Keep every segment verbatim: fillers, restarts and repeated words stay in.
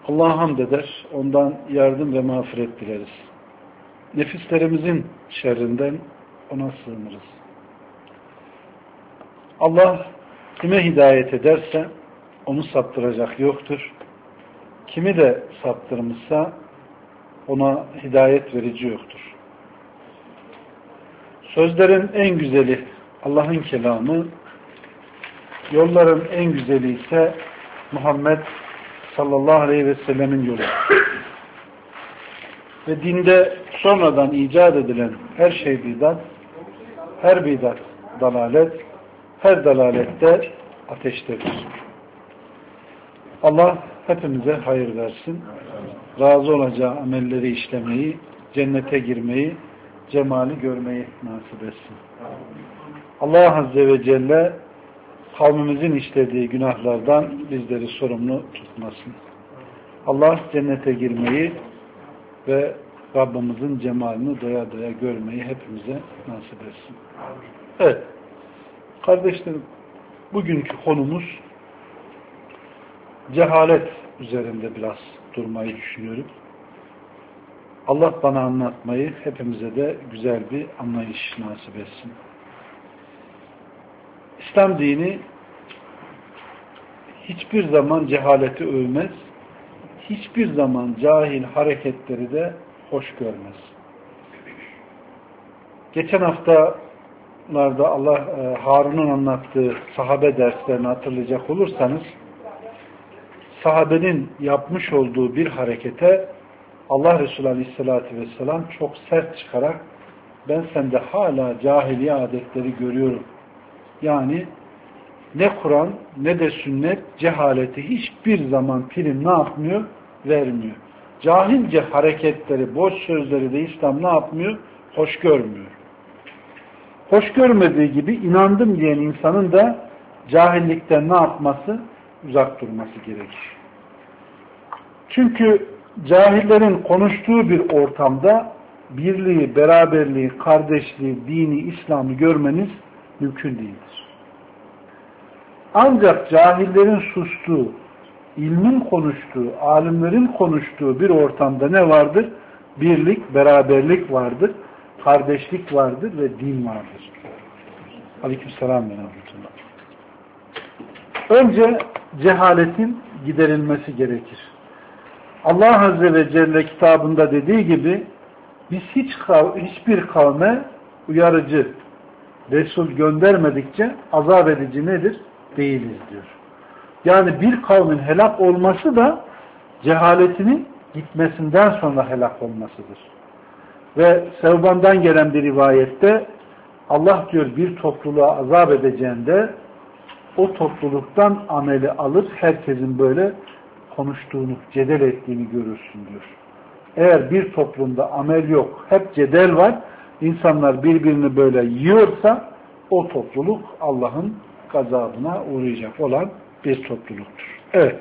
Allah'a hamd eder, ondan yardım ve mağfiret dileriz. Nefislerimizin şerrinden ona sığınırız. Allah kime hidayet ederse onu saptıracak yoktur. Kimi de saptırmışsa ona hidayet verici yoktur. Sözlerin en güzeli Allah'ın kelamı, yolların en güzeli ise Muhammed sallallahu aleyhi ve sellemin yolu. Ve dinde sonradan icat edilen her şey bidat, her bidat dalalet, her dalalette ateştedir. Allah hepimize hayır versin. Razı olacağı amelleri işlemeyi, cennete girmeyi, cemali görmeyi nasip etsin. Allah Azze ve Celle kavmimizin işlediği günahlardan bizleri sorumlu tutmasın. Allah cennete girmeyi ve Rabbimizin cemalini doya doya görmeyi hepimize nasip etsin. Evet. Kardeşlerim, bugünkü konumuz cehalet üzerinde biraz durmayı düşünüyorum. Allah bana anlatmayı, hepimize de güzel bir anlayış nasip etsin. İslam dini hiçbir zaman cehaleti övmez, hiçbir zaman cahil hareketleri de hoş görmez. Geçen haftalarda Allah e, Harun'un anlattığı sahabe derslerini hatırlayacak olursanız, sahabenin yapmış olduğu bir harekete Allah Resulü Aleyhisselatü Vesselam çok sert çıkarak ben sende hala cahiliye adetleri görüyorum. Yani ne Kur'an ne de sünnet cehaleti hiçbir zaman prim ne yapmıyor? Vermiyor. Cahilce hareketleri, boş sözleri de İslam ne yapmıyor? Hoş görmüyor. Hoş görmediği gibi inandım diyen insanın da cahillikten ne yapması? Uzak durması gerekir. Çünkü cahillerin konuştuğu bir ortamda birliği, beraberliği, kardeşliği, dini, İslam'ı görmeniz mümkün değildir. Ancak cahillerin sustuğu, ilmin konuştuğu, alimlerin konuştuğu bir ortamda ne vardır? Birlik, beraberlik vardır, kardeşlik vardır ve din vardır. Aleykümselam ve rahmetullah. Önce cehaletin giderilmesi gerekir. Allah Azze ve Celle kitabında dediği gibi biz hiç hiçbir kavme uyarıcı Resul göndermedikçe azap edici nedir? Değiliz diyor. Yani bir kavmin helak olması da cehaletinin gitmesinden sonra helak olmasıdır. Ve Sevban'dan gelen bir rivayette Allah diyor bir topluluğa azap edeceğinde o topluluktan ameli alır, herkesin böyle konuştuğunu, cedel ettiğini görürsün diyor. Eğer bir toplumda amel yok, hep cedel var, insanlar birbirini böyle yiyorsa o topluluk Allah'ın gazabına uğrayacak olan bir topluluktur. Evet.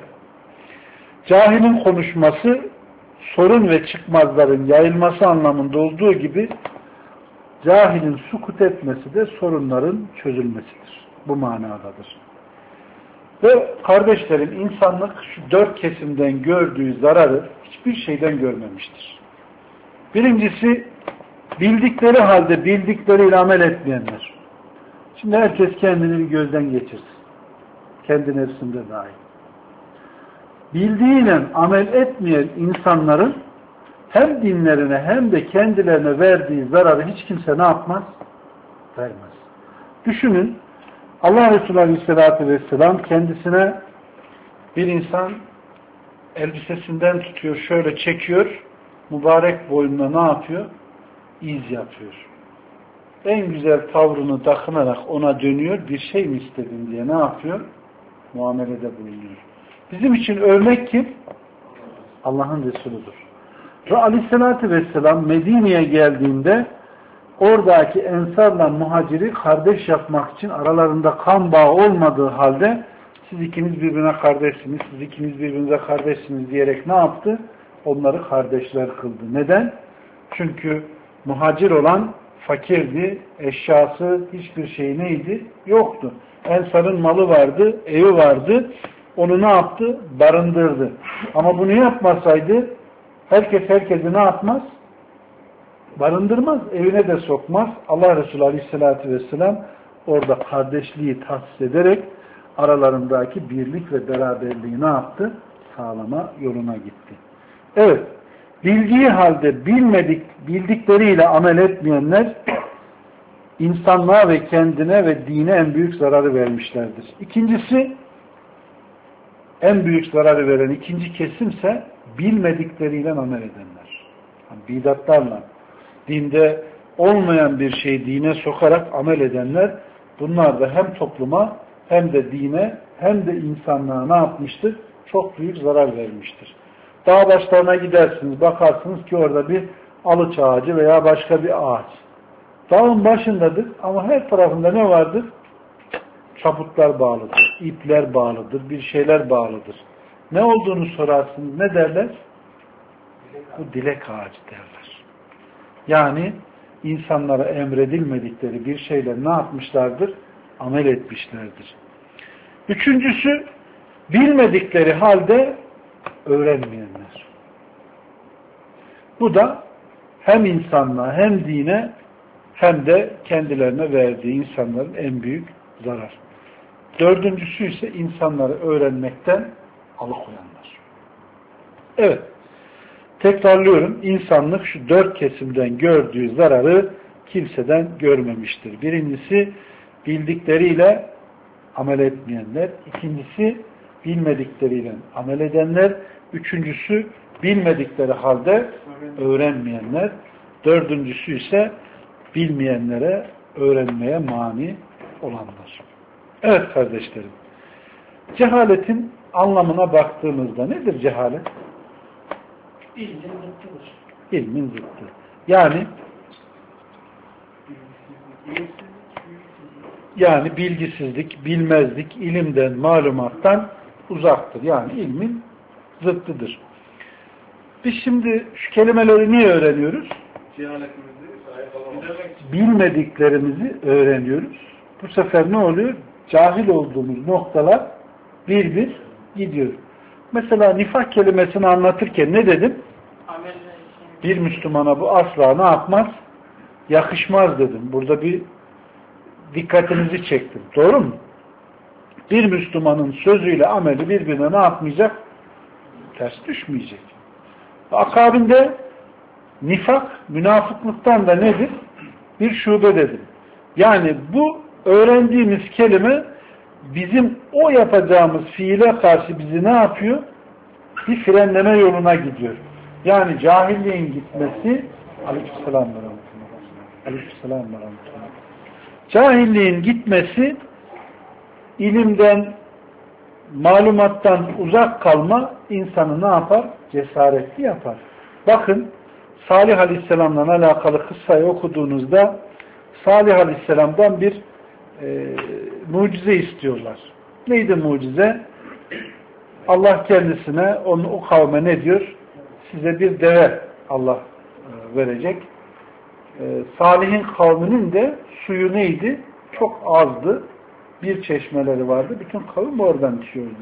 Cahilin konuşması sorun ve çıkmazların yayılması anlamında olduğu gibi cahilin sukut etmesi de sorunların çözülmesidir. Bu manadadır. Ve kardeşlerim insanlık şu dört kesimden gördüğü zararı hiçbir şeyden görmemiştir. Birincisi bildikleri halde bildikleriyle amel etmeyenler. Şimdi herkes kendini bir gözden geçirsin. Kendi nefsinde dahil. Bildiğiyle amel etmeyen insanların hem dinlerine hem de kendilerine verdiği zararı hiç kimse ne yapmaz? Vermez. Düşünün, Allah Resulü Aleyhisselatü Vesselam kendisine bir insan elbisesinden tutuyor, şöyle çekiyor, mübarek boynuna ne yapıyor? İz yapıyor. En güzel tavrını takınarak ona dönüyor, bir şey mi istedin diye ne yapıyor? Muamelede bulunuyor. Bizim için örnek kim? Allah'ın Resuludur. Ve Aleyhisselatü Vesselam Medine'ye geldiğinde oradaki ensarla muhaciri kardeş yapmak için aralarında kan bağı olmadığı halde siz ikiniz birbirine kardeşsiniz, siz ikiniz birbirinize kardeşsiniz diyerek ne yaptı? Onları kardeşler kıldı. Neden? Çünkü muhacir olan fakirdi, eşyası, hiçbir şey neydi? Yoktu. Ensar'ın malı vardı, evi vardı. onu ne yaptı? Barındırdı. Ama bunu yapmasaydı herkes herkesi ne yapmaz? Barındırmaz. Evine de sokmaz. Allah Resulü Aleyhisselatü Vesselam orada kardeşliği tahsis ederek aralarındaki birlik ve beraberliği ne yaptı? Sağlama yoluna gitti. Evet. Bildiği halde bilmedik, bildikleriyle amel etmeyenler insanlığa ve kendine ve dine en büyük zararı vermişlerdir. İkincisi, en büyük zararı veren ikinci kesimse bilmedikleriyle amel edenler. Yani bidatlarla, dinde olmayan bir şeyi dine sokarak amel edenler, bunlar da hem topluma hem de dine hem de insanlığa ne yapmıştır? Çok büyük zarar vermiştir. Dağ başlarına gidersiniz, bakarsınız ki orada bir alıç ağacı veya başka bir ağaç. Dağın başındadır ama her tarafında ne vardır? Çaputlar bağlıdır, ipler bağlıdır, bir şeyler bağlıdır. Ne olduğunu sorarsınız, ne derler? Bu dilek ağacı derler. Yani insanlara emredilmedikleri bir şeyle ne yapmışlardır? Amel etmişlerdir. Üçüncüsü, bilmedikleri halde öğrenmeyenler. Bu da hem insanlığa hem dine hem de kendilerine verdiği insanların en büyük zarar. Dördüncüsü ise insanları öğrenmekten alıkoyanlar. Evet. Tekrarlıyorum. İnsanlık şu dört kesimden gördüğü zararı kimseden görmemiştir. Birincisi bildikleriyle amel etmeyenler. İkincisi bilmedikleriyle amel edenler. Üçüncüsü bilmedikleri halde öğrenmeyenler. Dördüncüsü ise bilmeyenlere öğrenmeye mani olanlar. Evet kardeşlerim. Cehaletin anlamına baktığımızda nedir cehalet? İlmin zıttıdır. İlmin zıttı. Yani yani bilgisizlik, bilmezlik, ilimden, malumattan uzaktır. Yani ilmin zıttıdır. Biz şimdi şu kelimeleri niye öğreniyoruz? Bilmediklerimizi öğreniyoruz. Bu sefer ne oluyor? Cahil olduğumuz noktalar bir bir gidiyor. Mesela nifak kelimesini anlatırken ne dedim? Bir Müslümana bu asla ne yapmaz? Yakışmaz dedim. Burada bir dikkatinizi çektim. Doğru mu? Bir Müslümanın sözüyle ameli birbirine ne yapmayacak? Ters düşmeyecek. Akabinde nifak, münafıklıktan da nedir? Bir şube dedim. Yani bu öğrendiğimiz kelime bizim o yapacağımız fiile karşı bizi ne yapıyor? Bir frenleme yoluna gidiyor. Yani cahilliğin gitmesi Aleykümselam ve rahmetullah. Aleykümselam ve rahmetullah. Cahilliğin gitmesi ilimden, malumattan uzak kalma insanı ne yapar? Cesaretli yapar. Bakın Salih Aleyhisselam'la alakalı kıssayı okuduğunuzda Salih Aleyhisselam'dan bir e, mucize istiyorlar. Neydi mucize? Allah kendisine, onu, o kavme ne diyor? Size bir deve Allah e, verecek. E, Salih'in kavminin de suyu neydi? Çok azdı. Bir çeşmeleri vardı. Bütün kavim oradan içiyordu.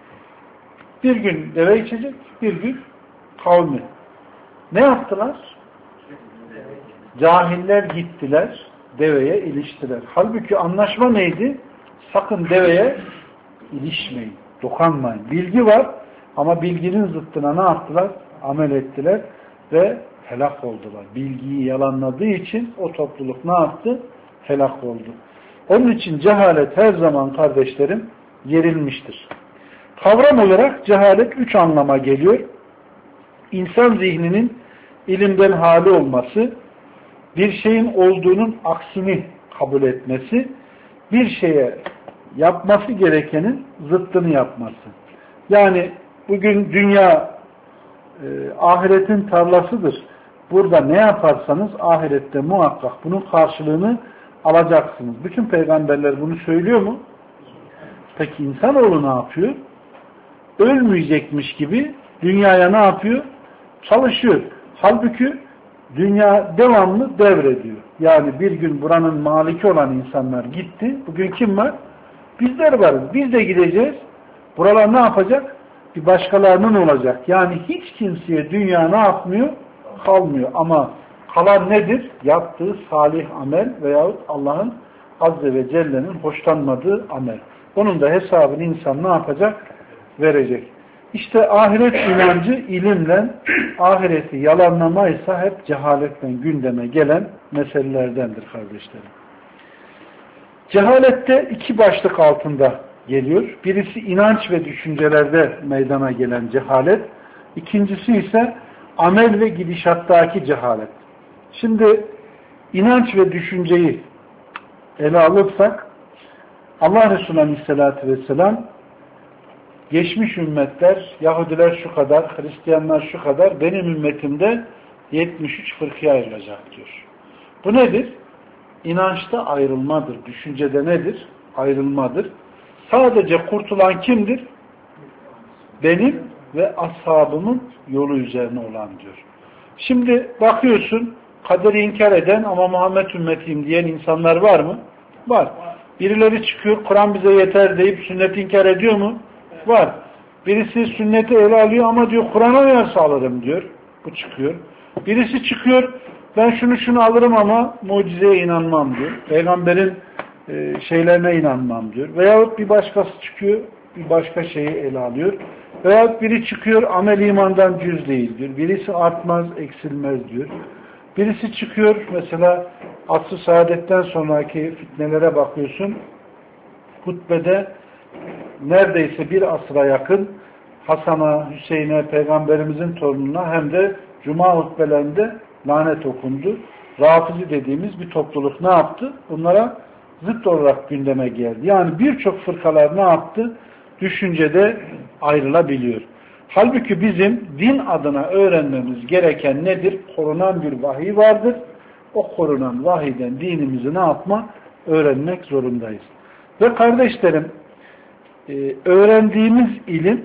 Bir gün deve içecek, bir gün kavmi. Ne yaptılar? Cahiller gittiler, deveye iliştiler. Halbuki anlaşma neydi? Sakın deveye ilişmeyin, dokanmayın. Bilgi var ama bilginin zıttına ne yaptılar? Amel ettiler ve helak oldular. Bilgiyi yalanladığı için o topluluk ne yaptı? Helak oldu. Onun için cehalet her zaman kardeşlerim yerilmiştir. Kavram olarak cehalet üç anlama geliyor. İnsan zihninin ilimden hali olması, bir şeyin olduğunun aksini kabul etmesi, bir şeye yapması gerekenin zıttını yapması. Yani bugün dünya e, ahiretin tarlasıdır. Burada ne yaparsanız ahirette muhakkak bunun karşılığını alacaksınız. Bütün peygamberler bunu söylüyor mu? Peki insanoğlu ne yapıyor? Ölmeyecekmiş gibi dünyaya ne yapıyor? Çalışıyor. Halbuki dünya devamlı devrediyor. Yani bir gün buranın maliki olan insanlar gitti. Bugün kim var? Bizler varız. Biz de gideceğiz. Buralar ne yapacak? Bir başkalarının olacak. Yani hiç kimseye dünya ne yapmıyor? Kalmıyor. Ama kalan nedir? Yaptığı salih amel veyahut Allah'ın Azze ve Celle'nin hoşlanmadığı amel. Onun da hesabını insan ne yapacak? Verecek. İşte ahiret inancı ilimle, ahireti yalanlamaysa hep cehaletle gündeme gelen meselelerdendir kardeşlerim. Cehalette iki başlık altında geliyor. Birisi inanç ve düşüncelerde meydana gelen cehalet. İkincisi ise amel ve gidişattaki cehalet. Şimdi inanç ve düşünceyi ele alırsak Allah Resulü Aleyhisselatü Vesselam geçmiş ümmetler, Yahudiler şu kadar, Hristiyanlar şu kadar, benim ümmetimde yetmiş üç fırkaya ayrılacak diyor. Bu nedir? İnançta ayrılmadır. Düşüncede nedir? Ayrılmadır. Sadece kurtulan kimdir? Benim ve ashabımın yolu üzerine olan diyor. Şimdi bakıyorsun, kaderi inkar eden ama Muhammed ümmetiyim diyen insanlar var mı? Var. Birileri çıkıyor, Kur'an bize yeter deyip sünneti inkar ediyor mu? Var. Birisi sünneti ele alıyor ama diyor Kur'an'a uyarsa alırım diyor. Bu çıkıyor. Birisi çıkıyor, ben şunu şunu alırım ama mucizeye inanmam diyor. Peygamberin e, şeylerine inanmam diyor. Veyahut bir başkası çıkıyor, bir başka şeyi ele alıyor. Veyahut biri çıkıyor, amel imandan cüz değil diyor. Birisi artmaz, eksilmez diyor. Birisi çıkıyor, mesela asr-ı saadetten sonraki fitnelere bakıyorsun. Hutbede neredeyse bir asra yakın Hasan'a, Hüseyin'e, Peygamberimizin torununa hem de Cuma hutbelerinde lanet okundu. Rafizi dediğimiz bir topluluk ne yaptı? Bunlara zıt olarak gündeme geldi. Yani birçok fırkalar ne yaptı? Düşüncede ayrılabiliyor. Halbuki bizim din adına öğrenmemiz gereken nedir? Korunan bir vahiy vardır. O korunan vahiyden dinimizi ne yapma? Öğrenmek zorundayız. Ve kardeşlerim, öğrendiğimiz ilim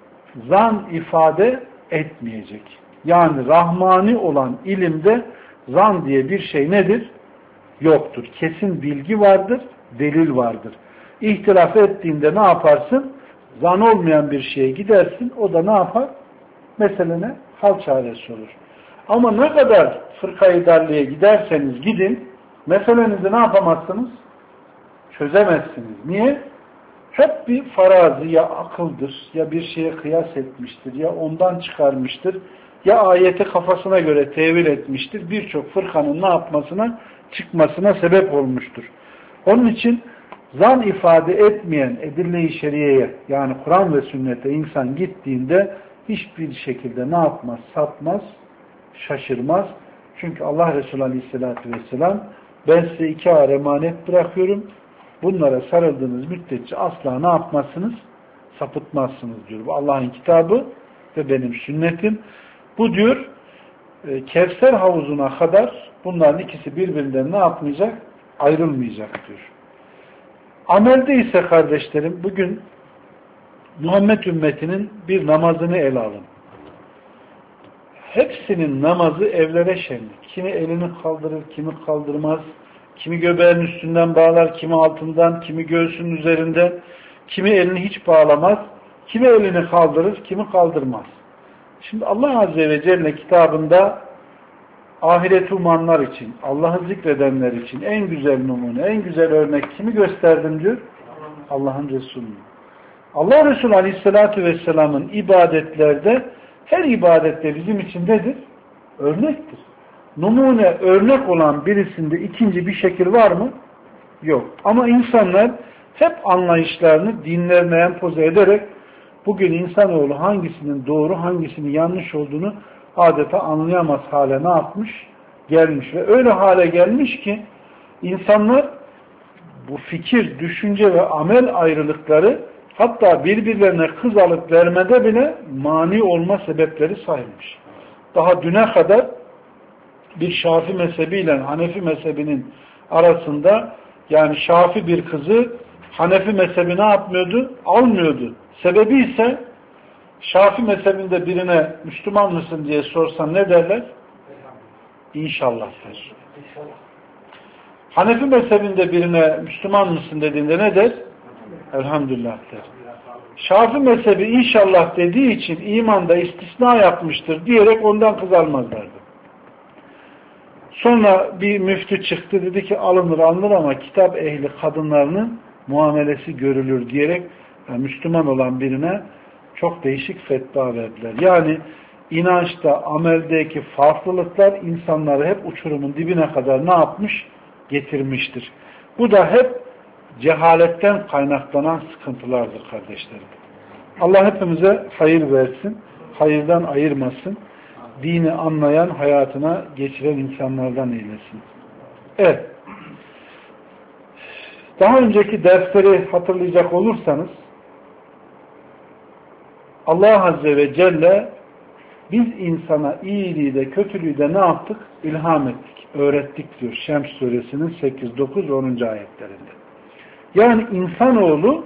zan ifade etmeyecek. Yani rahmani olan ilimde zan diye bir şey nedir? Yoktur. Kesin bilgi vardır, delil vardır. İhtilaf ettiğinde ne yaparsın? Zan olmayan bir şeye gidersin, o da ne yapar? Meselene hal çaresi olur. Ama ne kadar fırkayı darliğe giderseniz gidin, meselenizi ne yapamazsınız? Çözemezsiniz. Niye? Hep bir farazi, ya akıldır, ya bir şeye kıyas etmiştir, ya ondan çıkarmıştır, ya ayeti kafasına göre tevil etmiştir. Birçok fırkanın ne yapmasına, çıkmasına sebep olmuştur. Onun için zan ifade etmeyen edille-i şeriyeye, yani Kur'an ve sünnete insan gittiğinde hiçbir şekilde ne yapmaz? Sapmaz, şaşırmaz. Çünkü Allah Resulü Aleyhisselatü Vesselam, ben size iki ağır emanet bırakıyorum. Bunlara sarıldığınız müddetçe asla ne yapmazsınız? Sapıtmazsınız diyor. Bu Allah'ın kitabı ve benim sünnetim. Bu diyor, Kevser havuzuna kadar bunların ikisi birbirinden ne yapmayacak? Ayrılmayacak diyor. Amelde ise kardeşlerim, bugün Muhammed ümmetinin bir namazını ele alın. Hepsinin namazı evlere şenlik. Kimi elini kaldırır, kimi kaldırmaz. Kimi göbeğin üstünden bağlar, kimi altından, kimi göğsünün üzerinden, kimi elini hiç bağlamaz, kimi elini kaldırır, kimi kaldırmaz. Şimdi Allah Azze ve Celle kitabında ahiret umanlar için, Allah'ı zikredenler için en güzel numune, en güzel örnek kimi gösterdim diyor? Allah'ın Resulü. Allah Resulü Aleyhisselatü Vesselam'ın ibadetlerde, her ibadette bizim için nedir? Örnektir. Numune, örnek olan birisinde ikinci bir şekil var mı? Yok. Ama insanlar hep anlayışlarını dinlerine empoze ederek bugün insanoğlu hangisinin doğru, hangisinin yanlış olduğunu adeta anlayamaz hale ne yapmış? Gelmiş. Ve öyle hale gelmiş ki insanlar bu fikir, düşünce ve amel ayrılıkları hatta birbirlerine kız alıp vermede bile mani olma sebepleri sayılmış. Daha düne kadar bir Şafii mezhebiyle Hanefi mezhebinin arasında, yani Şafii bir kızı Hanefi mezhebi ne yapmıyordu? Almıyordu. Sebebi ise Şafii mezhebinde birine Müslüman mısın diye sorsan ne derler? İnşallah der. Hanefi mezhebinde birine Müslüman mısın dediğinde ne der? Elhamdülillah der. Şafii mezhebi inşallah dediği için imanda istisna yapmıştır diyerek ondan kız almazlardı. Sonra bir müftü çıktı, dedi ki alınır alınır ama kitap ehli kadınlarının muamelesi görülür diyerek yani Müslüman olan birine çok değişik fetva verdiler. Yani inançta, ameldeki farklılıklar insanları hep uçurumun dibine kadar ne yapmış? Getirmiştir. Bu da hep cehaletten kaynaklanan sıkıntılardır kardeşlerim. Allah hepimize hayır versin, hayırdan ayırmasın, dini anlayan, hayatına geçiren insanlardan eylesin. Evet. Daha önceki dersleri hatırlayacak olursanız Allah Azze ve Celle biz insana iyiliği de kötülüğü de ne yaptık? İlham ettik, öğrettik diyor Şems suresinin sekiz, dokuz, onuncu ayetlerinde. Yani insanoğlu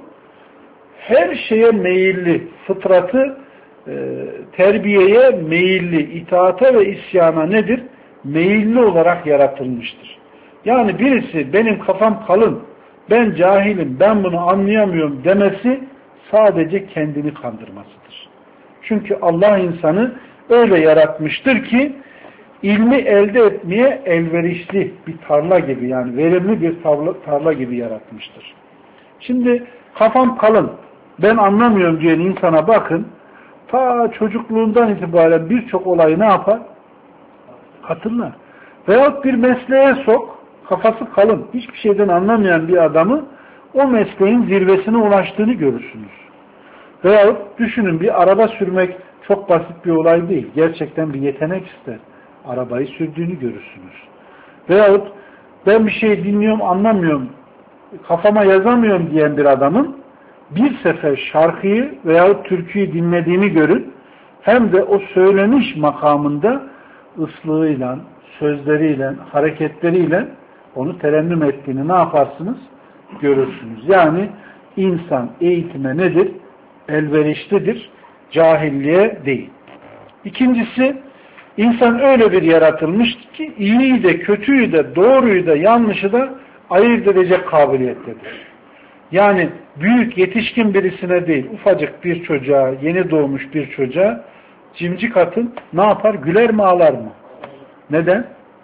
her şeye meyilli, fıtratı e, terbiyeye meyilli, itaate ve isyana nedir? Meyilli olarak yaratılmıştır. Yani birisi benim kafam kalın, ben cahilim, ben bunu anlayamıyorum demesi sadece kendini kandırmasıdır. Çünkü Allah insanı öyle yaratmıştır ki ilmi elde etmeye elverişli bir tarla gibi, yani verimli bir tarla, tarla gibi yaratmıştır. Şimdi kafam kalın, ben anlamıyorum diyen insana bakın, ta çocukluğundan itibaren birçok olayı ne yapar? Hatırlar. Veyahut bir mesleğe sok, kafası kalın, hiçbir şeyden anlamayan bir adamı o mesleğin zirvesine ulaştığını görürsünüz. Veyahut düşünün, bir araba sürmek çok basit bir olay değil. Gerçekten bir yetenek ister. Arabayı sürdüğünü görürsünüz. Veyahut ben bir şey dinliyorum, anlamıyorum, kafama yazamıyorum diyen bir adamın bir sefer şarkıyı veyahut türküyü dinlediğini görün. Hem de o söyleniş makamında ıslığıyla, sözleriyle, hareketleriyle onu terennüm ettiğini ne yaparsınız? Görürsünüz. Yani insan eğitime nedir? Elverişlidir. Cahilliğe değil. İkincisi, insan öyle bir yaratılmıştır ki iyiyi de, kötüyü de, doğruyu da, yanlışı da ayırt edecek kabiliyettedir. Yani büyük, yetişkin birisine değil, ufacık bir çocuğa, yeni doğmuş bir çocuğa cimcik atın, ne yapar? Güler mi, ağlar mı? Neden?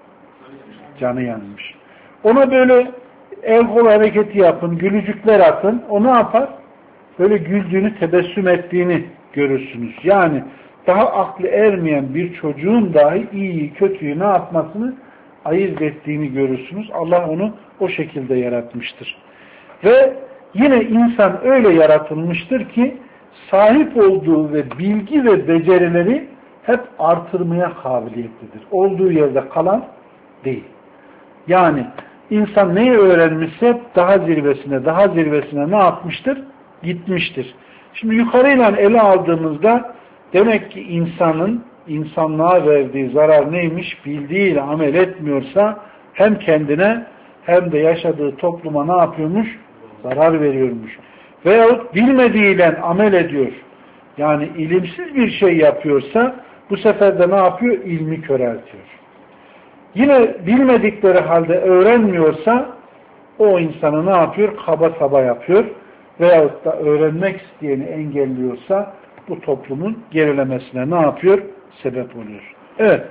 Canı yanmış. Ona böyle el kol hareketi yapın, gülücükler atın, o ne yapar? Böyle güldüğünü, tebessüm ettiğini görürsünüz. Yani daha aklı ermeyen bir çocuğun dahi iyiyi, kötüyü ne yapmasını ayırt ettiğini görürsünüz. Allah onu o şekilde yaratmıştır. Ve yine insan öyle yaratılmıştır ki sahip olduğu ve bilgi ve becerileri hep artırmaya kabiliyetlidir. Olduğu yerde kalan değil. Yani insan neyi öğrenmişse daha zirvesine, daha zirvesine ne yapmıştır? Gitmiştir. Şimdi yukarıyla ele aldığımızda demek ki insanın insanlığa verdiği zarar neymiş? Bildiğiyle amel etmiyorsa hem kendine hem de yaşadığı topluma ne yapıyormuş? Zarar veriyormuş. Veyahut bilmediğiyle amel ediyor. Yani ilimsiz bir şey yapıyorsa bu sefer de ne yapıyor? İlmi köreltiyor. Yine bilmedikleri halde öğrenmiyorsa o insanı ne yapıyor? Kaba saba yapıyor. Veyahut da öğrenmek isteyeni engelliyorsa bu toplumun gerilemesine ne yapıyor? Sebep oluyor. Evet.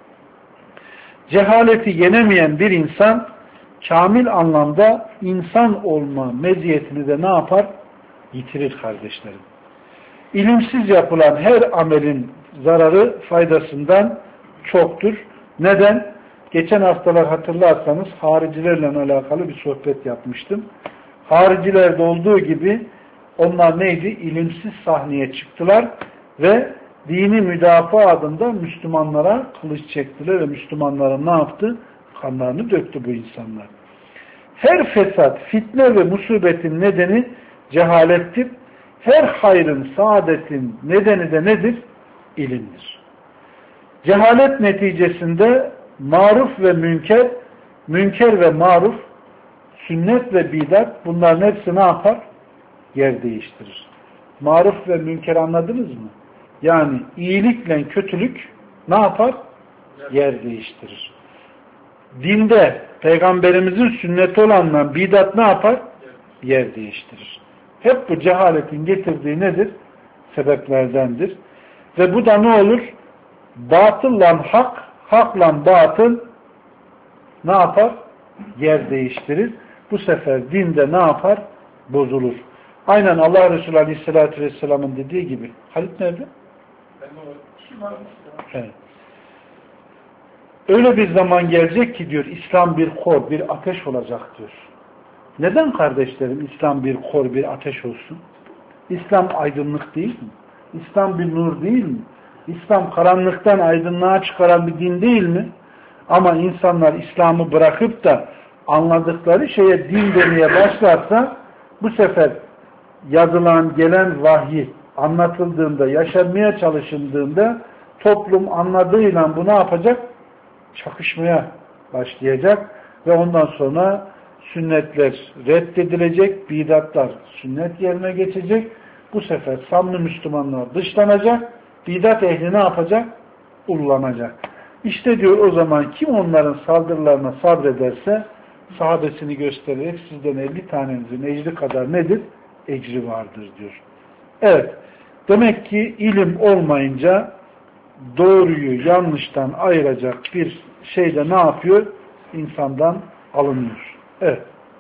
Cehaleti yenemeyen bir insan kamil anlamda insan olma meziyetini de ne yapar? Yitirir kardeşlerim. İlimsiz yapılan her amelin zararı faydasından çoktur. Neden? Geçen haftalar hatırlarsanız haricilerle alakalı bir sohbet yapmıştım. Haricilerde olduğu gibi onlar neydi? İlimsiz sahneye çıktılar ve dini müdafaa adında Müslümanlara kılıç çektiler ve Müslümanların ne yaptı? Kanlarını döktü bu insanlar. Her fesat, fitne ve musibetin nedeni cehalettir. Her hayrın, saadetin nedeni de nedir? İlimdir. Cehalet neticesinde maruf ve münker, münker ve maruf, sünnet ve bidat, bunların hepsi ne yapar? Yer değiştirir. Maruf ve münker anladınız mı? Yani iyilikle kötülük ne yapar? Yer değiştirir. Dinde Peygamberimizin sünneti olanla bidat ne yapar? Yer değiştirir. Hep bu cehaletin getirdiği nedir? Sebeplerdendir. Ve bu da ne olur? Batılla hak, hakla batıl ne yapar? Yer değiştirir. Bu sefer dinde ne yapar? Bozulur. Aynen Allah Resulü Aleyhisselatü Vesselam'ın dediği gibi. Halit nerede? Evet. Öyle bir zaman gelecek ki diyor, İslam bir kor, bir ateş olacak diyor. Neden kardeşlerim İslam bir kor, bir ateş olsun? İslam aydınlık değil mi? İslam bir nur değil mi? İslam karanlıktan aydınlığa çıkaran bir din değil mi? Ama insanlar İslam'ı bırakıp da anladıkları şeye din demeye başlarsa bu sefer yazılan gelen vahyi anlatıldığında, yaşanmaya çalışıldığında toplum anladığıyla bu ne yapacak? Çakışmaya başlayacak ve ondan sonra sünnetler reddedilecek, bidatlar sünnet yerine geçecek. Bu sefer samimi Müslümanlar dışlanacak, bidat ehli ne yapacak? Ullanacak. İşte diyor o zaman kim onların saldırılarına sabrederse sahabesini göstererek sizden elli tanenizin ecri kadar nedir? Ecri vardır diyor. Evet. Demek ki ilim olmayınca doğruyu yanlıştan ayıracak bir şey de ne yapıyor? İnsandan alınıyor. Evet.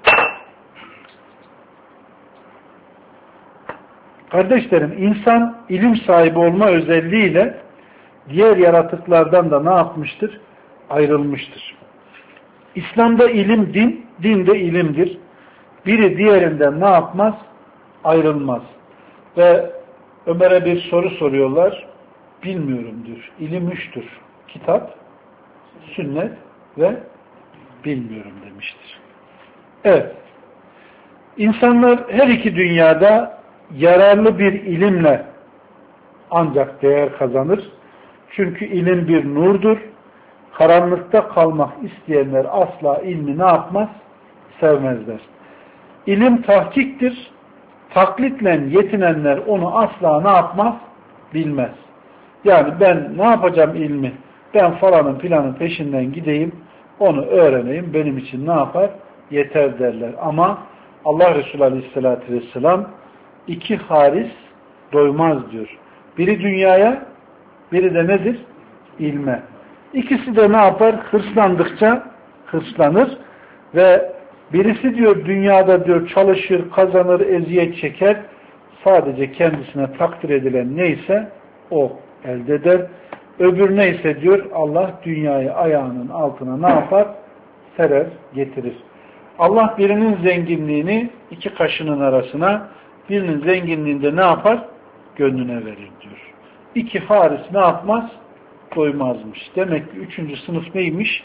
Kardeşlerim, insan ilim sahibi olma özelliğiyle diğer yaratıklardan da ne yapmıştır? Ayrılmıştır. İslam'da ilim din, din de ilimdir. Biri diğerinden ne yapmaz? Ayrılmaz. Ve Ömer'e bir soru soruyorlar. Bilmiyorum diyor. İlim üçtür. Kitap, sünnet ve bilmiyorum demiştir. Evet. İnsanlar her iki dünyada yararlı bir ilimle ancak değer kazanır. Çünkü ilim bir nurdur. Karanlıkta kalmak isteyenler asla ilmi ne yapmaz? Sevmezler. İlim tahkiktir. Taklitle yetinenler onu asla ne yapmaz? Bilmez. Yani ben ne yapacağım ilmi? Ben falanın filanın peşinden gideyim, onu öğreneyim, benim için ne yapar? Yeter derler. Ama Allah Resulü Aleyhisselatü Vesselam iki haris doymaz diyor. Biri dünyaya, biri de nedir? İlme. İkisi de ne yapar? Hırslandıkça hırslanır ve birisi diyor dünyada diyor çalışır, kazanır, eziyet çeker. Sadece kendisine takdir edilen neyse o elde eder. Öbür neyse diyor Allah dünyayı ayağının altına ne yapar? Serer, getirir. Allah birinin zenginliğini iki kaşının arasına, birinin zenginliğinde ne yapar? Gönlüne verir diyor. İki haris ne yapmaz? Doymazmış. Demek ki üçüncü sınıf neymiş?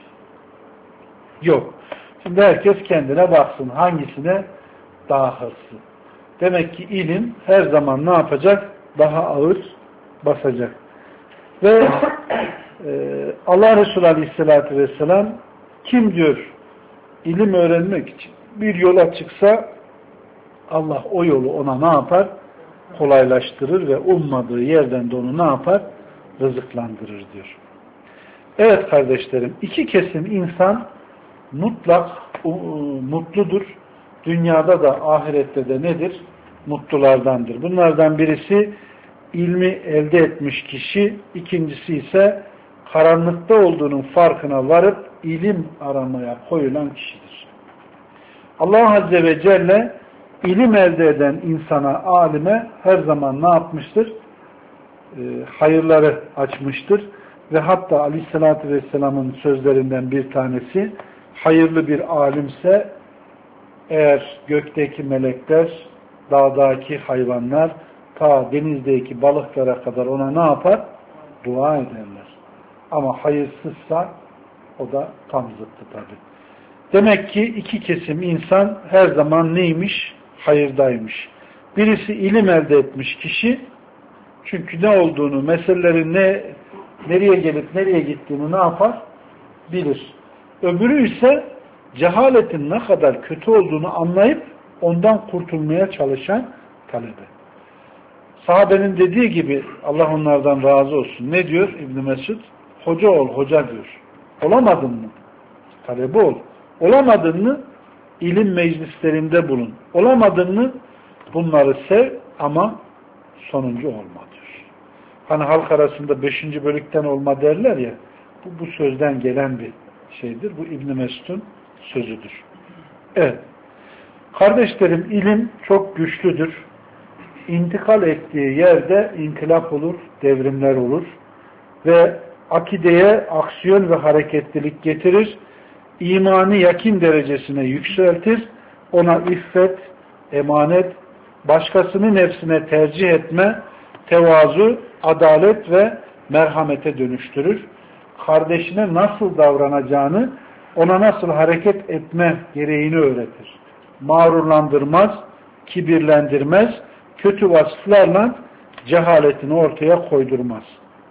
Yok. Şimdi herkes kendine baksın. Hangisine daha hırslı? Demek ki ilim her zaman ne yapacak? Daha ağır basacak. Ve e, Allah Resulü Aleyhisselatü Vesselam kim diyor ilim öğrenmek için bir yola çıksa Allah o yolu ona ne yapar? Kolaylaştırır ve ummadığı yerden de onu ne yapar? Rızıklandırır diyor. Evet kardeşlerim, iki kesim insan mutlak mutludur. Dünyada da ahirette de nedir? Mutlulardandır. Bunlardan birisi ilmi elde etmiş kişi, ikincisi ise karanlıkta olduğunun farkına varıp ilim aramaya koyulan kişidir. Allah Azze ve Celle ilim elde eden insana, alime her zaman ne yapmıştır? E, hayırları açmıştır. Ve hatta Aleyhisselatü Vesselam'ın sözlerinden bir tanesi, hayırlı bir alimse eğer gökteki melekler, dağdaki hayvanlar, ta denizdeki balıklara kadar ona ne yapar? Dua ederler. Ama hayırsızsa o da tam zıttı tabi. Demek ki iki kesim insan her zaman neymiş? Hayırdaymış. Birisi ilim elde etmiş kişi, çünkü ne olduğunu, meselelerin ne, nereye gelip nereye gittiğini ne yapar? Bilir. Öbürü ise cehaletin ne kadar kötü olduğunu anlayıp ondan kurtulmaya çalışan talebe. Sahabenin dediği gibi Allah onlardan razı olsun. Ne diyor İbn Mesud? Hoca ol, hoca diyor. Olamadın mı? Talebe ol. Olamadın mı? İlim meclislerinde bulun. Olamadın mı? Bunları sev ama sonuncu olma diyor. Hani halk arasında beşinci bölükten olma derler ya, bu, bu sözden gelen bir şeydir. Bu İbn Mesud'un sözüdür. Evet. Kardeşlerim, ilim çok güçlüdür. İntikal ettiği yerde inkılap olur, devrimler olur ve akideye aksiyon ve hareketlilik getirir. İmanı yakin derecesine yükseltir. Ona iffet, emanet, başkasının nefsine tercih etme, tevazu, adalet ve merhamete dönüştürür. Kardeşine nasıl davranacağını, ona nasıl hareket etme gereğini öğretir. Mağrurlandırmaz, kibirlendirmez, kötü vasıflarla cehaletini ortaya koydurmaz.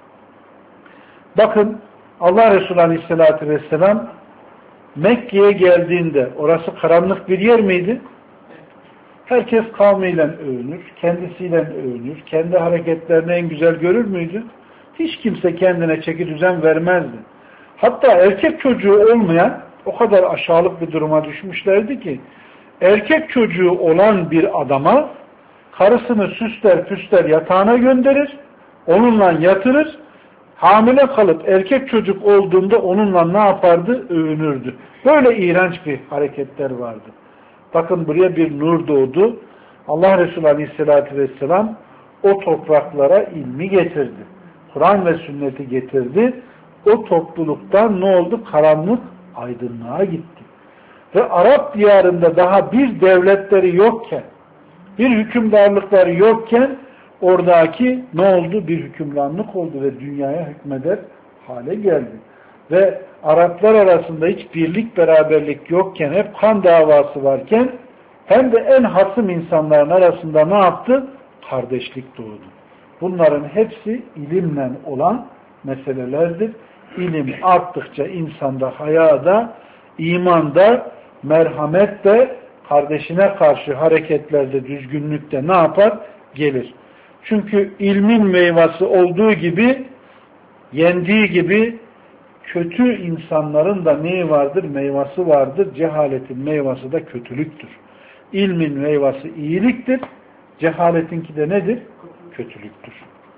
Bakın Allah Resulü Aleyhisselatü Vesselam Mekke'ye geldiğinde orası karanlık bir yer miydi? Herkes kavmiyle övünür, kendisiyle övünür, kendi hareketlerini en güzel görür müydü? Hiç kimse kendine çeki düzen vermezdi. Hatta erkek çocuğu olmayan o kadar aşağılık bir duruma düşmüşlerdi ki erkek çocuğu olan bir adama karısını süsler püsler yatağına gönderir, onunla yatırır, hamile kalıp erkek çocuk olduğunda onunla ne yapardı? Övünürdü. Böyle iğrenç bir hareketler vardı. Bakın buraya bir nur doğdu. Allah Resulü Aleyhisselatü Vesselam o topraklara ilmi getirdi. Kur'an ve sünneti getirdi. O topluluktan ne oldu? Karanlık aydınlığa gitti. Ve Arap diyarında daha bir devletleri yokken, bir hükümdarlıkları yokken oradaki ne oldu? Bir hükümranlık oldu ve dünyaya hükmeder hale geldi. Ve Araplar arasında hiç birlik beraberlik yokken, hep kan davası varken hem de en hasım insanların arasında ne yaptı? Kardeşlik doğdu. Bunların hepsi ilimle olan meselelerdir. İlim arttıkça insanda hayada, imanda, merhamette, kardeşine karşı hareketlerde, düzgünlükte ne yapar? Gelir. Çünkü ilmin meyvesi olduğu gibi, yendiği gibi kötü insanların da neyi vardır? Meyvası vardır. Cehaletin meyvası da kötülüktür. İlmin meyvası iyiliktir. Cehaletinki de nedir? Kötülüktür.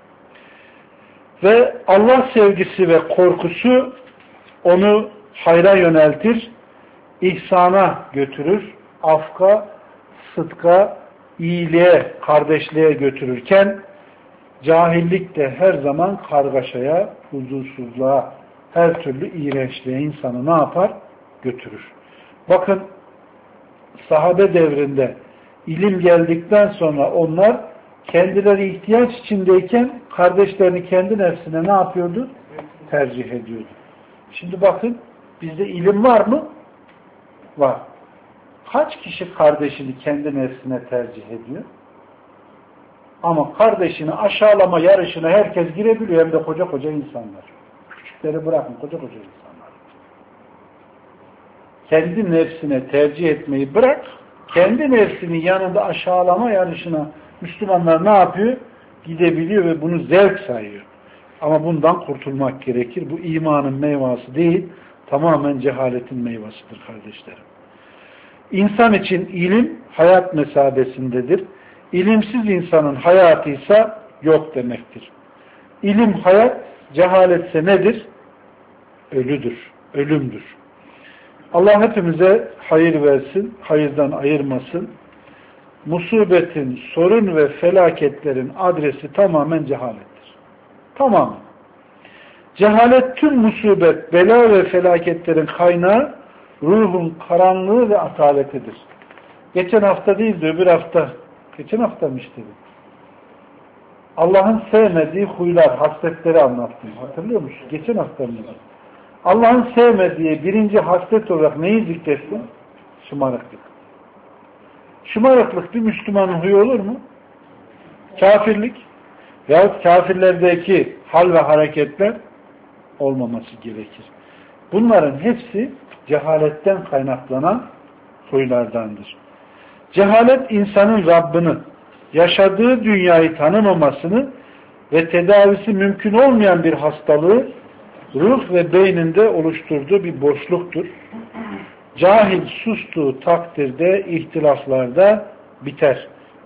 Ve Allah sevgisi ve korkusu onu hayra yöneltir, ihsana götürür, afka, sıdka, iyiliğe, kardeşliğe götürürken cahillik de her zaman kargaşaya, huzursuzluğa, her türlü iğrençliğe insanı ne yapar? Götürür. Bakın sahabe devrinde ilim geldikten sonra onlar kendileri ihtiyaç içindeyken kardeşlerini kendi nefsine ne yapıyordu? Tercih ediyordu. Şimdi bakın bizde ilim var mı? Var. Kaç kişi kardeşini kendi nefsine tercih ediyor? Ama kardeşini aşağılama yarışına herkes girebiliyor, hem de koca koca insanlar. Küçükleri bırakın, koca koca insanlar. Kendi nefsine tercih etmeyi bırak, kendi nefsinin yanında aşağılama yarışına Müslümanlar ne yapıyor? Gidebiliyor ve bunu zevk sayıyor. Ama bundan kurtulmak gerekir. Bu imanın meyvası değil, tamamen cehaletin meyvasıdır kardeşlerim. İnsan için ilim hayat mesabesindedir. İlimsiz insanın hayatı ise yok demektir. İlim hayat, cehaletse nedir? Ölüdür, ölümdür. Allah hepimize hayır versin, hayırdan ayırmasın. Musibetin, sorun ve felaketlerin adresi tamamen cehalettir. Tamamen. Cehalet tüm musibet, bela ve felaketlerin kaynağı ruhun karanlığı ve asaletidir. Geçen hafta değil de öbür hafta, geçen hafta mı işte? Allah'ın sevmediği huylar, hasletleri anlattım. Hatırlıyor musun? Geçen hafta mıydı? Allah'ın sevmediği birinci haslet olarak neyi zikrettin? Şımarıklık. Şımarıklık bir Müslümanın huyu olur mu? Kafirlik yahut kafirlerdeki hal ve hareketler olmaması gerekir. Bunların hepsi cehaletten kaynaklanan huylardandır. Cehalet insanın Rabbini, yaşadığı dünyayı tanımamasını ve tedavisi mümkün olmayan bir hastalığı ruh ve beyninde oluşturduğu bir boşluktur. Cahil sustuğu takdirde ihtilaflarda biter.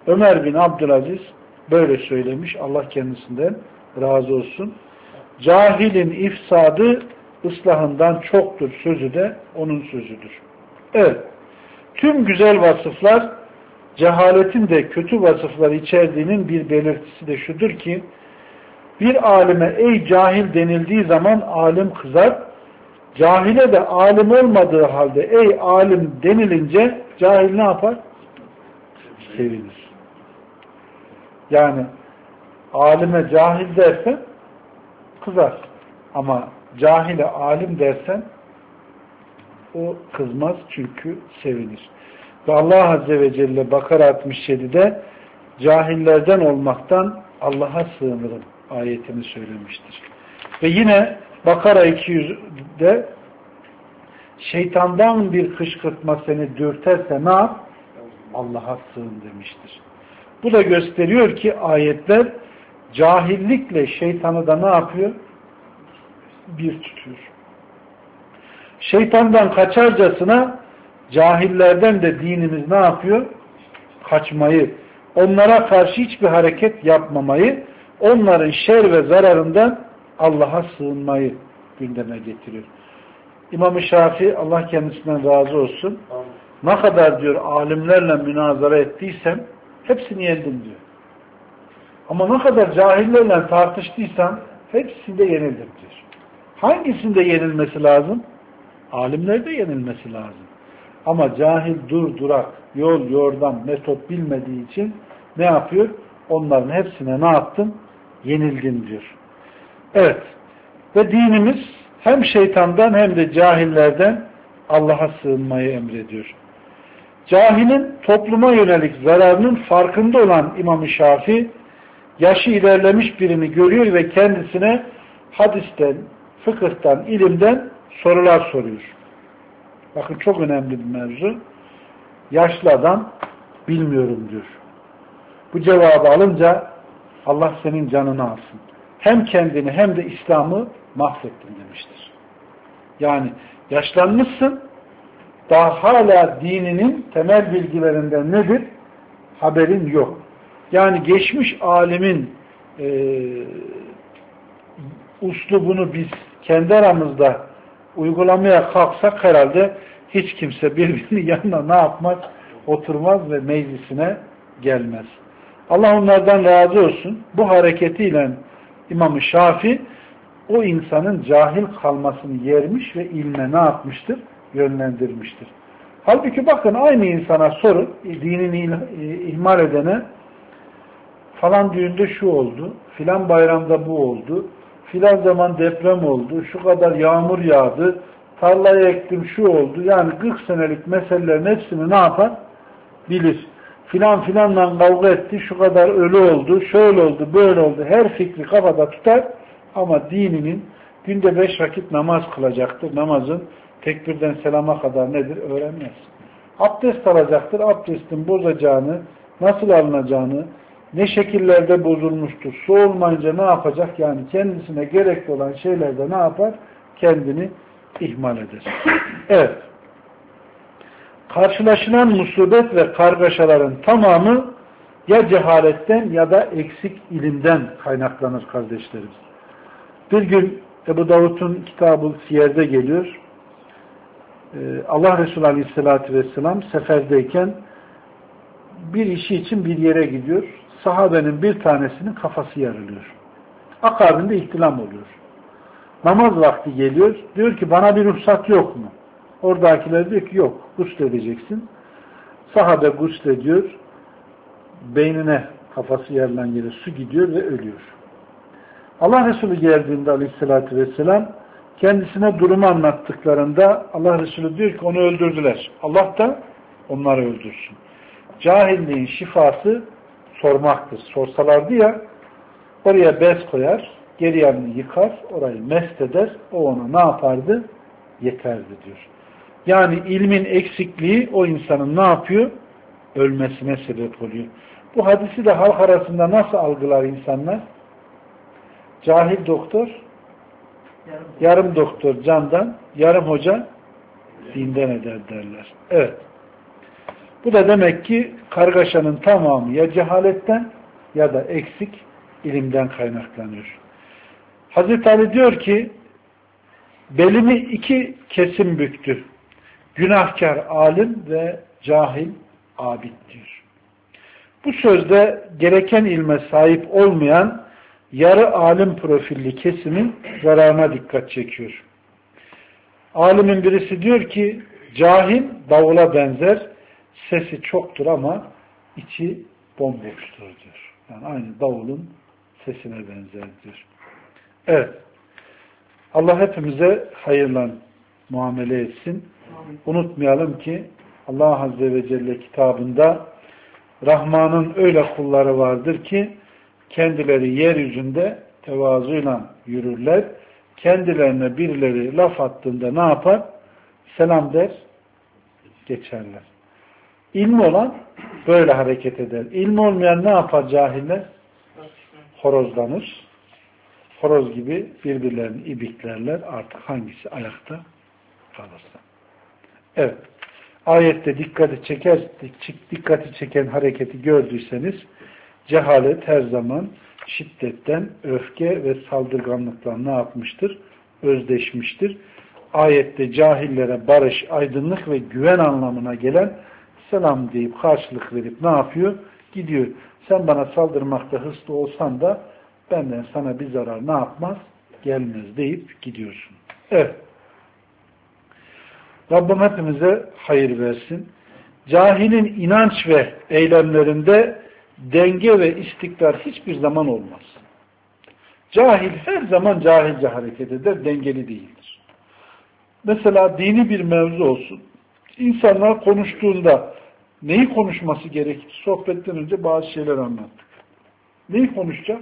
Ömer bin Abdülaziz böyle söylemiş. Allah kendisinden razı olsun. Cahilin ifsadı ıslahından çoktur sözü de onun sözüdür. Evet. Tüm güzel vasıflar cehaletin de kötü vasıfları içerdiğinin bir belirtisi de şudur ki bir alime ey cahil denildiği zaman alim kızar. Cahile de alim olmadığı halde ey alim denilince cahil ne yapar? Sevinir. Yani alime cahil dersen kızar. Ama cahile alim dersen o kızmaz çünkü sevinir. Ve Allah Azze ve Celle Bakara altmış yedide cahillerden olmaktan Allah'a sığınırım ayetini söylemiştir. Ve yine Bakara iki yüzde şeytandan bir kışkırtma seni dürterse ne yap? Allah'a sığın demiştir. Bu da gösteriyor ki ayetler cahillikle şeytanı da ne yapıyor? Bir tutuyor. Şeytandan kaçarcasına cahillerden de dinimiz ne yapıyor? Kaçmayı, onlara karşı hiçbir hareket yapmamayı, onların şer ve zararından Allah'a sığınmayı gündeme getiriyor. İmam-ı Şafii Allah kendisinden razı olsun. Ne kadar diyor alimlerle münazara ettiysem hepsini yendim diyor. Ama ne kadar cahillerle tartıştıysam hepsinde yenildim diyor. Hangisinde yenilmesi lazım? Alimlerde yenilmesi lazım. Ama cahil dur durak, yol yordam, metot bilmediği için ne yapıyor? Onların hepsine ne yaptım? Yenildim diyor. Evet. Ve dinimiz hem şeytandan hem de cahillerden Allah'a sığınmayı emrediyor. Cahilin topluma yönelik zararının farkında olan İmam-ı Şafii, yaşı ilerlemiş birini görüyor ve kendisine hadisten, fıkıhtan, ilimden sorular soruyor. Bakın çok önemli bir mevzu. Yaşlı adam bilmiyorum diyor. Bu cevabı alınca Allah senin canını alsın. Hem kendini hem de İslam'ı mahvettin demiştir. Yani yaşlanmışsın, daha hala dininin temel bilgilerinden nedir? Haberin yok. Yani geçmiş alimin e, uslubunu biz kendi aramızda uygulamaya kalksak herhalde hiç kimse birbirinin yanına ne yapmaz? Oturmaz ve meclisine gelmez. Allah onlardan razı olsun. Bu hareketiyle İmam-ı Şafii o insanın cahil kalmasını yermiş ve ilme ne yapmıştır? Yönlendirmiştir. Halbuki bakın aynı insana sorun, dinini ihmal edene falan düğünde şu oldu, filan bayramda bu oldu, filan zaman deprem oldu, şu kadar yağmur yağdı, tarlaya ektim şu oldu. Yani kırk senelik meselelerin hepsini ne yapar? Bilir. Filan filanla kavga etti, şu kadar ölü oldu, şöyle oldu, böyle oldu. Her fikri kafada tutar ama dininin günde beş vakit namaz kılacaktır. Namazın tekbirden selama kadar nedir? Öğrenmez. Abdest alacaktır. Abdestin bozacağını, nasıl alınacağını, ne şekillerde bozulmuştur, su olmayınca ne yapacak? Yani kendisine gerekli olan şeylerde ne yapar? Kendini ihmal eder. Evet. Karşılaşılan musibet ve kargaşaların tamamı ya cehaletten ya da eksik ilimden kaynaklanır kardeşlerim. Bir gün Ebu Davud'un Kitab-ı Siyer'de geliyor. Allah Resulü Aleyhisselatü Vesselam seferdeyken bir işi için bir yere gidiyor. Sahabenin bir tanesinin kafası yarılıyor. Akabinde ihtilam oluyor. Namaz vakti geliyor. Diyor ki bana bir ruhsat yok mu? Oradakiler diyor ki yok. Gusledeceksin. Sahabe guslediyor. Beynine kafası yarılan yere su gidiyor ve ölüyor. Allah Resulü geldiğinde Aleyhisselatü Vesselam kendisine durumu anlattıklarında Allah Resulü diyor ki onu öldürdüler. Allah da onları öldürsün. Cahilliğin şifası sormaktır. Sorsalardı ya oraya bez koyar, geri yanını yıkar, orayı mest eder, o ona ne yapardı? Yeterdi diyor. Yani ilmin eksikliği o insanın ne yapıyor? Ölmesine sebep oluyor. Bu hadisi de halk arasında nasıl algılar insanlar? Cahil doktor, yarım, yarım doktor candan, yarım hoca dinden eder derler. Evet. Bu da demek ki kargaşanın tamamı ya cehaletten ya da eksik ilimden kaynaklanıyor. Hazreti Ali diyor ki belimi iki kesim büktü. Günahkar alim ve cahil abid diyor. Bu sözde gereken ilme sahip olmayan yarı alim profilli kesimin zararına dikkat çekiyor. Alimin birisi diyor ki cahil davula benzer, sesi çoktur ama içi bomboştur diyor. Yani aynı davulun sesine benzer diyor. Evet. Allah hepimize hayırla muamele etsin. Unutmayalım ki Allah Azze ve Celle kitabında Rahman'ın öyle kulları vardır ki kendileri yeryüzünde tevazuyla yürürler. Kendilerine birileri laf attığında ne yapar? Selam der, geçerler. İlmi olan böyle hareket eder. İlmi olmayan ne yapar cahiller? Horozlanır. Horoz gibi birbirlerini ibiklerler. Artık hangisi ayakta kalırsa. Evet. Ayette dikkati çeker, dikkati çeken hareketi gördüyseniz cehalet her zaman şiddetten, öfke ve saldırganlıkla ne yapmıştır? Özdeşmiştir. Ayette cahillere barış, aydınlık ve güven anlamına gelen selam deyip karşılık verip ne yapıyor? Gidiyor. Sen bana saldırmakta hırslı olsan da benden sana bir zarar ne yapmaz? Gelmez deyip gidiyorsun. Evet. Rabbim hepimize hayır versin. Cahilin inanç ve eylemlerinde denge ve istikrar hiçbir zaman olmaz. Cahil her zaman cahilce hareket eder, dengeli değildir. Mesela dini bir mevzu olsun. İnsanlar konuştuğunda neyi konuşması gerekir? Sohbetten önce bazı şeyler anlattık. Neyi konuşacak?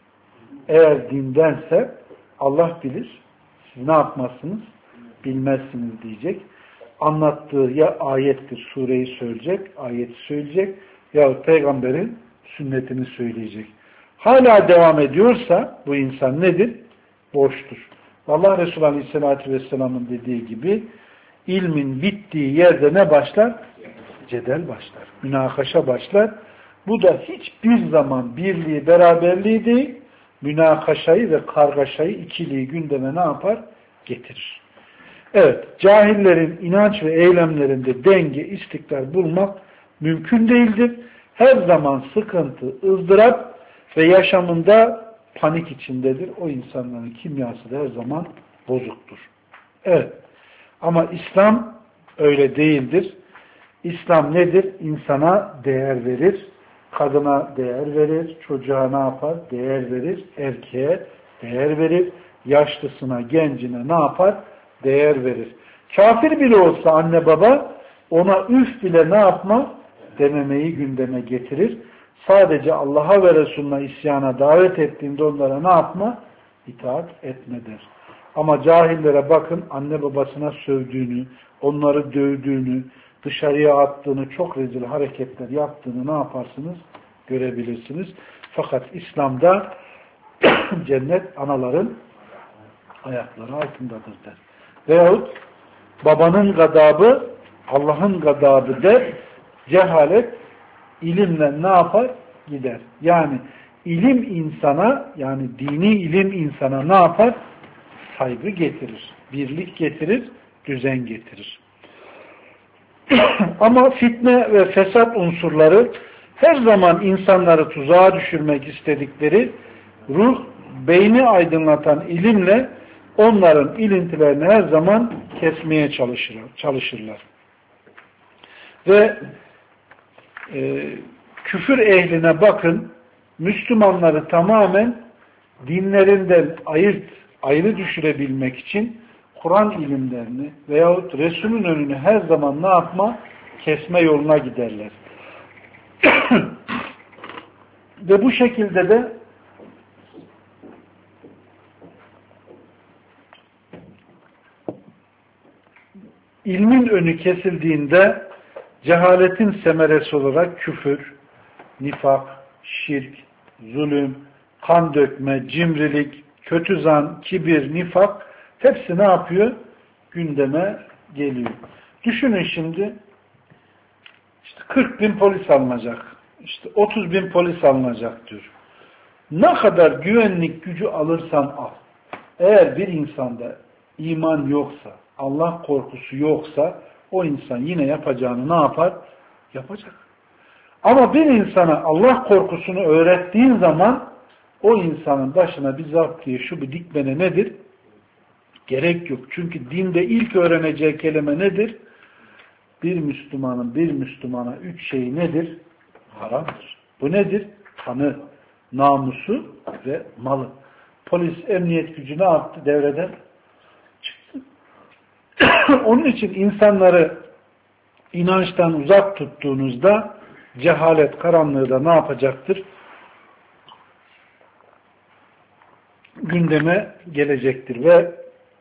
Eğer dindense Allah bilir. Siz ne yapmazsınız? Bilmezsiniz diyecek. Anlattığı ya ayettir, sureyi söyleyecek, ayeti söyleyecek yahut peygamberin sünnetini söyleyecek. Hala devam ediyorsa bu insan nedir? Boştur. Allah Resulü Aleyhisselatü Vesselam'ın dediği gibi ilmin bittiği yerde ne başlar? Cedel başlar. Münakaşa başlar. Bu da hiçbir zaman birliği, beraberliği değil, münakaşayı ve kargaşayı, ikiliği gündeme ne yapar? Getirir. Evet, cahillerin inanç ve eylemlerinde denge, istikrar bulmak mümkün değildir. Her zaman sıkıntı, ızdırap ve yaşamında panik içindedir. O insanların kimyası da her zaman bozuktur. Evet. Ama İslam öyle değildir. İslam nedir? İnsana değer verir. Kadına değer verir. Çocuğa ne yapar? Değer verir. Erkeğe değer verir. Yaşlısına, gencine ne yapar? Değer verir. Kafir bile olsa anne baba ona üf bile ne yapma? Dememeyi gündeme getirir. Sadece Allah'a ve Resulüne isyana davet ettiğinde onlara ne yapma? İtaat etme der. Ama cahillere bakın anne babasına sövdüğünü, onları dövdüğünü, dışarıya attığını, çok rezil hareketler yaptığını ne yaparsınız? Görebilirsiniz. Fakat İslam'da cennet anaların ayakları altındadır der. Veyahut babanın gadabı Allah'ın gadabı der. Cehalet ilimle ne yapar? Gider. Yani ilim insana, yani dini ilim insana ne yapar? Saygı getirir. Birlik getirir. Düzen getirir. Ama fitne ve fesat unsurları her zaman insanları tuzağa düşürmek istedikleri ruh, beyni aydınlatan ilimle onların ilintilerini her zaman kesmeye çalışırlar. çalışırlar. Ve e, küfür ehline bakın, Müslümanları tamamen dinlerinden ayırt, ayrı düşürebilmek için Kur'an ilimlerini veyahut Resul'ün önünü her zaman ne yapma? Kesme yoluna giderler. Ve bu şekilde de ilmin önü kesildiğinde cehaletin semeresi olarak küfür, nifak, şirk, zulüm, kan dökme, cimrilik, kötü zan, kibir, nifak hepsi ne yapıyor? Gündeme geliyor. Düşünün şimdi İşte kırk bin polis alınacak. İşte otuz bin polis alınacak diyor. Ne kadar güvenlik gücü alırsan al. Eğer bir insanda iman yoksa, Allah korkusu yoksa o insan yine yapacağını ne yapar? Yapacak. Ama bir insana Allah korkusunu öğrettiğin zaman o insanın başına bir zaptiye şu bir dikmene nedir? Gerek yok. Çünkü dinde ilk öğreneceği kelime nedir? Bir Müslümanın bir Müslümana üç şeyi nedir? Haramdır. Bu nedir? Kanı, namusu ve malı. Polis emniyet gücü ne yaptı? Devreden çıktı. Onun için insanları inançtan uzak tuttuğunuzda cehalet karanlığı da ne yapacaktır? Gündeme gelecektir ve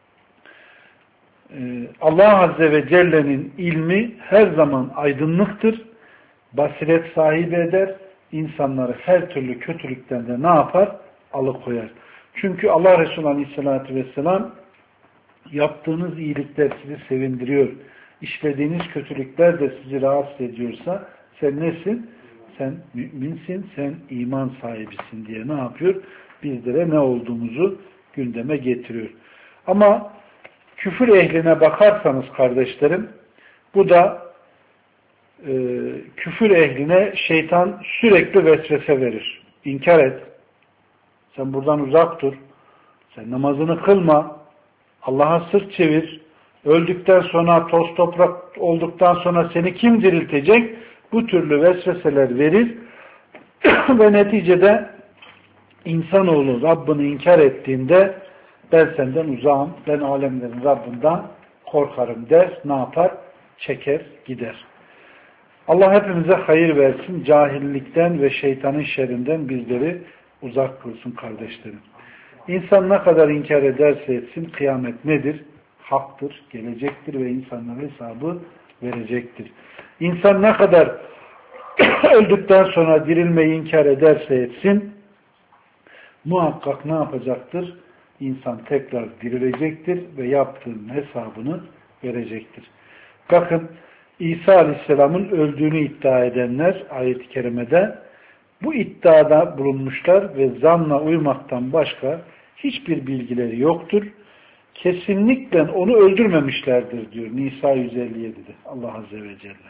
Allah Azze ve Celle'nin ilmi her zaman aydınlıktır. Basiret sahibi eder. İnsanları her türlü kötülükten de ne yapar? Alıkoyar. Çünkü Allah Resulü Aleyhisselatü Vesselam yaptığınız iyilikler sizi sevindiriyor. İşlediğiniz kötülükler de sizi rahatsız ediyorsa sen nesin? Sen müminsin, sen iman sahibisin diye ne yapıyor? Bizlere ne olduğumuzu gündeme getiriyor. Ama küfür ehline bakarsanız kardeşlerim, bu da e, küfür ehline şeytan sürekli vesvese verir. İnkar et. Sen buradan uzak dur. Sen namazını kılma. Allah'a sırt çevir. Öldükten sonra, toz toprak olduktan sonra seni kim diriltecek? Bu türlü vesveseler verir. Ve neticede insanoğlu Rabbini inkar ettiğinde ben senden uzağım, ben alemlerin Rabbinden korkarım der. Ne yapar? Çeker, gider. Allah hepimize hayır versin. Cahillikten ve şeytanın şerrinden bizleri uzak kılsın kardeşlerim. İnsan ne kadar inkar ederse etsin, kıyamet nedir? Haktır, gelecektir ve insanlara hesabı verecektir. İnsan ne kadar öldükten sonra dirilmeyi inkar ederse etsin, muhakkak ne yapacaktır? İnsan tekrar dirilecektir ve yaptığının hesabını verecektir. Bakın İsa Aleyhisselam'ın öldüğünü iddia edenler ayet-i kerimede bu iddiada bulunmuşlar ve zanla uymaktan başka hiçbir bilgileri yoktur. Kesinlikle onu öldürmemişlerdir diyor Nisa yüz elli yedi'de Allah Azze ve Celle.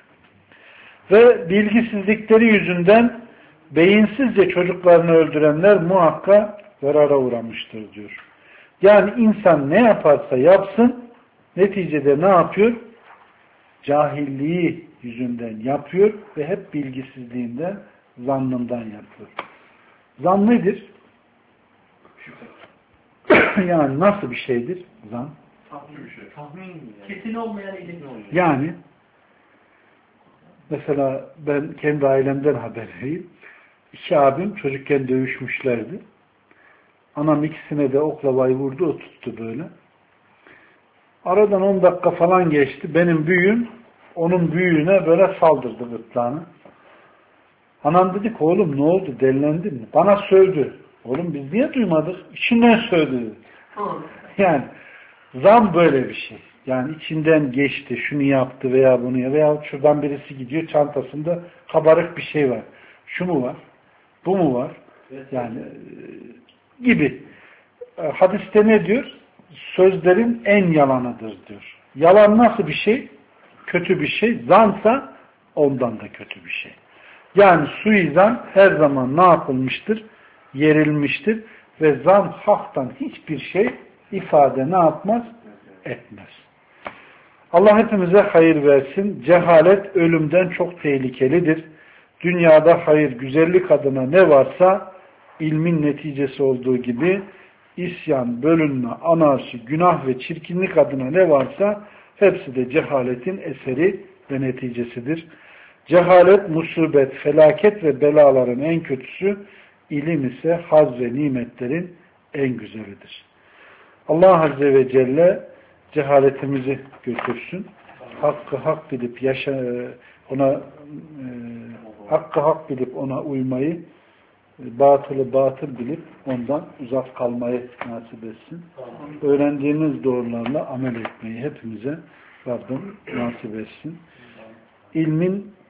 Ve bilgisizlikleri yüzünden beyinsizce çocuklarını öldürenler muhakkak zarara uğramıştır diyor. Yani insan ne yaparsa yapsın neticede ne yapıyor? Cahilliği yüzünden yapıyor ve hep bilgisizliğinden, zannından yapıyor. Zan nedir? Yani nasıl bir şeydir? Zan. Tahmin bir şey. Tahmin kesin olmayan ilim oluyor. Yani mesela ben kendi ailemden haber vereyim. İki abim çocukken dövüşmüşlerdi. Anam ikisine de oklavayı vurdu, o tuttu böyle. Aradan on dakika falan geçti. Benim büyüğüm onun büyüğüne böyle saldırdı gırtlağına. Anam dedi ki oğlum ne oldu? Delilendin mi? Bana sövdü. Oğlum biz niye duymadık? İçinden sövdü. Yani zan böyle bir şey. Yani içinden geçti, şunu yaptı veya bunu ya veya şuradan birisi gidiyor çantasında kabarık bir şey var. Şu mu var? Bu mu var? Yani gibi. Hadiste ne diyor? Sözlerin en yalanıdır diyor. Yalan nasıl bir şey? Kötü bir şey. Zansa ondan da kötü bir şey. Yani suizan her zaman ne yapılmıştır? Yerilmiştir. Ve zan haktan hiçbir şey ifade ne yapmaz? Etmez. Allah hepimize hayır versin. Cehalet ölümden çok tehlikelidir. Dünyada hayır, güzellik adına ne varsa ilmin neticesi olduğu gibi isyan, bölünme, anarşi, günah ve çirkinlik adına ne varsa hepsi de cehaletin eseri ve neticesidir. Cehalet, musibet, felaket ve belaların en kötüsü, ilim ise haz ve nimetlerin en güzelidir. Allah Azze ve Celle cehaletimizi götürsün. Hakkı hak bilip yaşa, ona e, hakkı hak bilip ona uymayı, batılı batıl bilip ondan uzak kalmayı nasip etsin. Öğrendiğimiz doğrularla amel etmeyi hepimize Rabbim nasip etsin. İlmin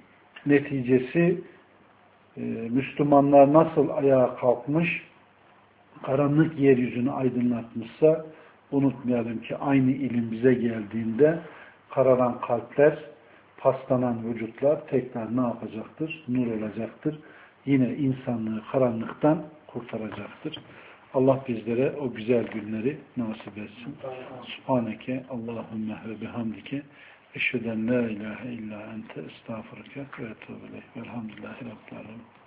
neticesi e, Müslümanlar nasıl ayağa kalkmış, karanlık yeryüzünü aydınlatmışsa unutmayalım ki aynı ilim bize geldiğinde kararan kalpler, paslanan vücutlar tekrar ne yapacaktır? Nur olacaktır. Yine insanlığı karanlıktan kurtaracaktır. Allah bizlere o güzel günleri nasip etsin. Subhaneke Allahümme ve bihamdike eşheden la ilahe illa ente estağfurke ve etûbü ileyh. Velhamdülillahi Rabbil alemin.